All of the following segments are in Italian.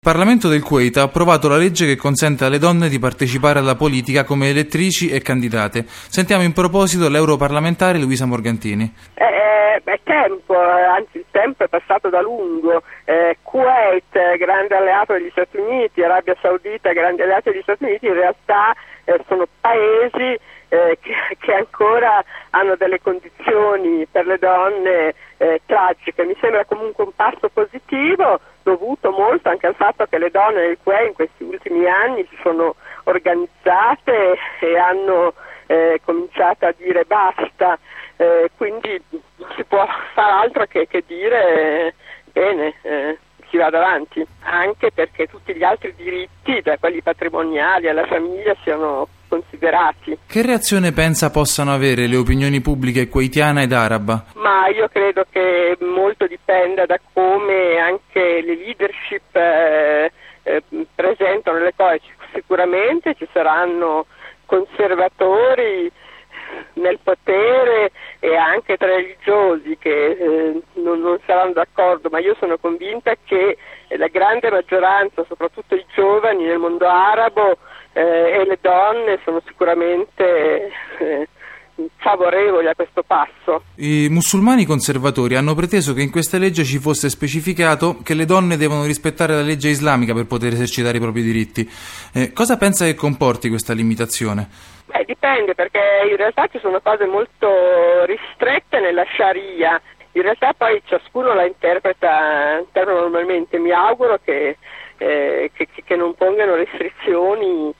Il Parlamento del Kuwait ha approvato la legge che consente alle donne di partecipare alla politica come elettrici e candidate. Sentiamo in proposito l'europarlamentare Luisa Morgantini. È tempo, anzi il tempo è passato da lungo. Kuwait, grande alleato degli Stati Uniti, Arabia Saudita, grande alleato degli Stati Uniti, in realtà sono paesi che ancora hanno delle condizioni per le donne tragiche. Mi sembra comunque un passo positivo, dovuto molto anche al fatto che le donne del Kuwait in questi ultimi anni si sono organizzate e hanno cominciato a dire basta, quindi non si può fare altro che dire bene, si va avanti, anche perché tutti gli altri diritti, da quelli patrimoniali alla famiglia, siano considerati. Che reazione pensa possano avere le opinioni pubbliche kuwaitiana ed araba? Ma io credo che molto dipenda da come anche le leadership presentano le cose. Sicuramente ci saranno conservatori nel potere e anche tra i religiosi che non saranno d'accordo, ma io sono convinta che la grande maggioranza, soprattutto i giovani nel mondo arabo e le donne, sono sicuramente favorevoli a questo passo. I musulmani conservatori hanno preteso che in questa legge ci fosse specificato che le donne devono rispettare la legge islamica per poter esercitare i propri diritti. Cosa pensa che comporti questa limitazione? Dipende, perché in realtà ci sono cose molto ristrette nella Sharia, in realtà poi ciascuno la interpreta normalmente. Mi auguro che non pongano restrizioni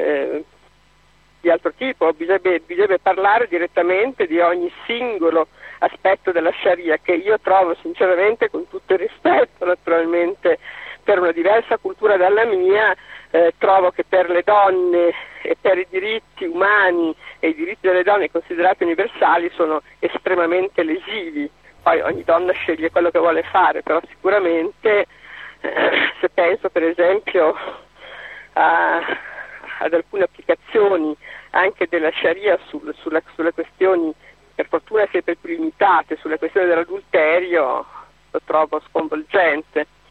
di altro tipo. Bisogna parlare direttamente di ogni singolo aspetto della Sharia, che io trovo sinceramente, con tutto il rispetto naturalmente per una diversa cultura dalla mia, trovo che per le donne e per i diritti umani e i diritti delle donne considerati universali sono estremamente lesivi. Poi ogni donna sceglie quello che vuole fare, però sicuramente se penso per esempio ad alcune applicazioni anche della Sharia sulle questioni, per fortuna sempre più limitate, sulle questioni dell'adulterio, lo trovo sconvolgente.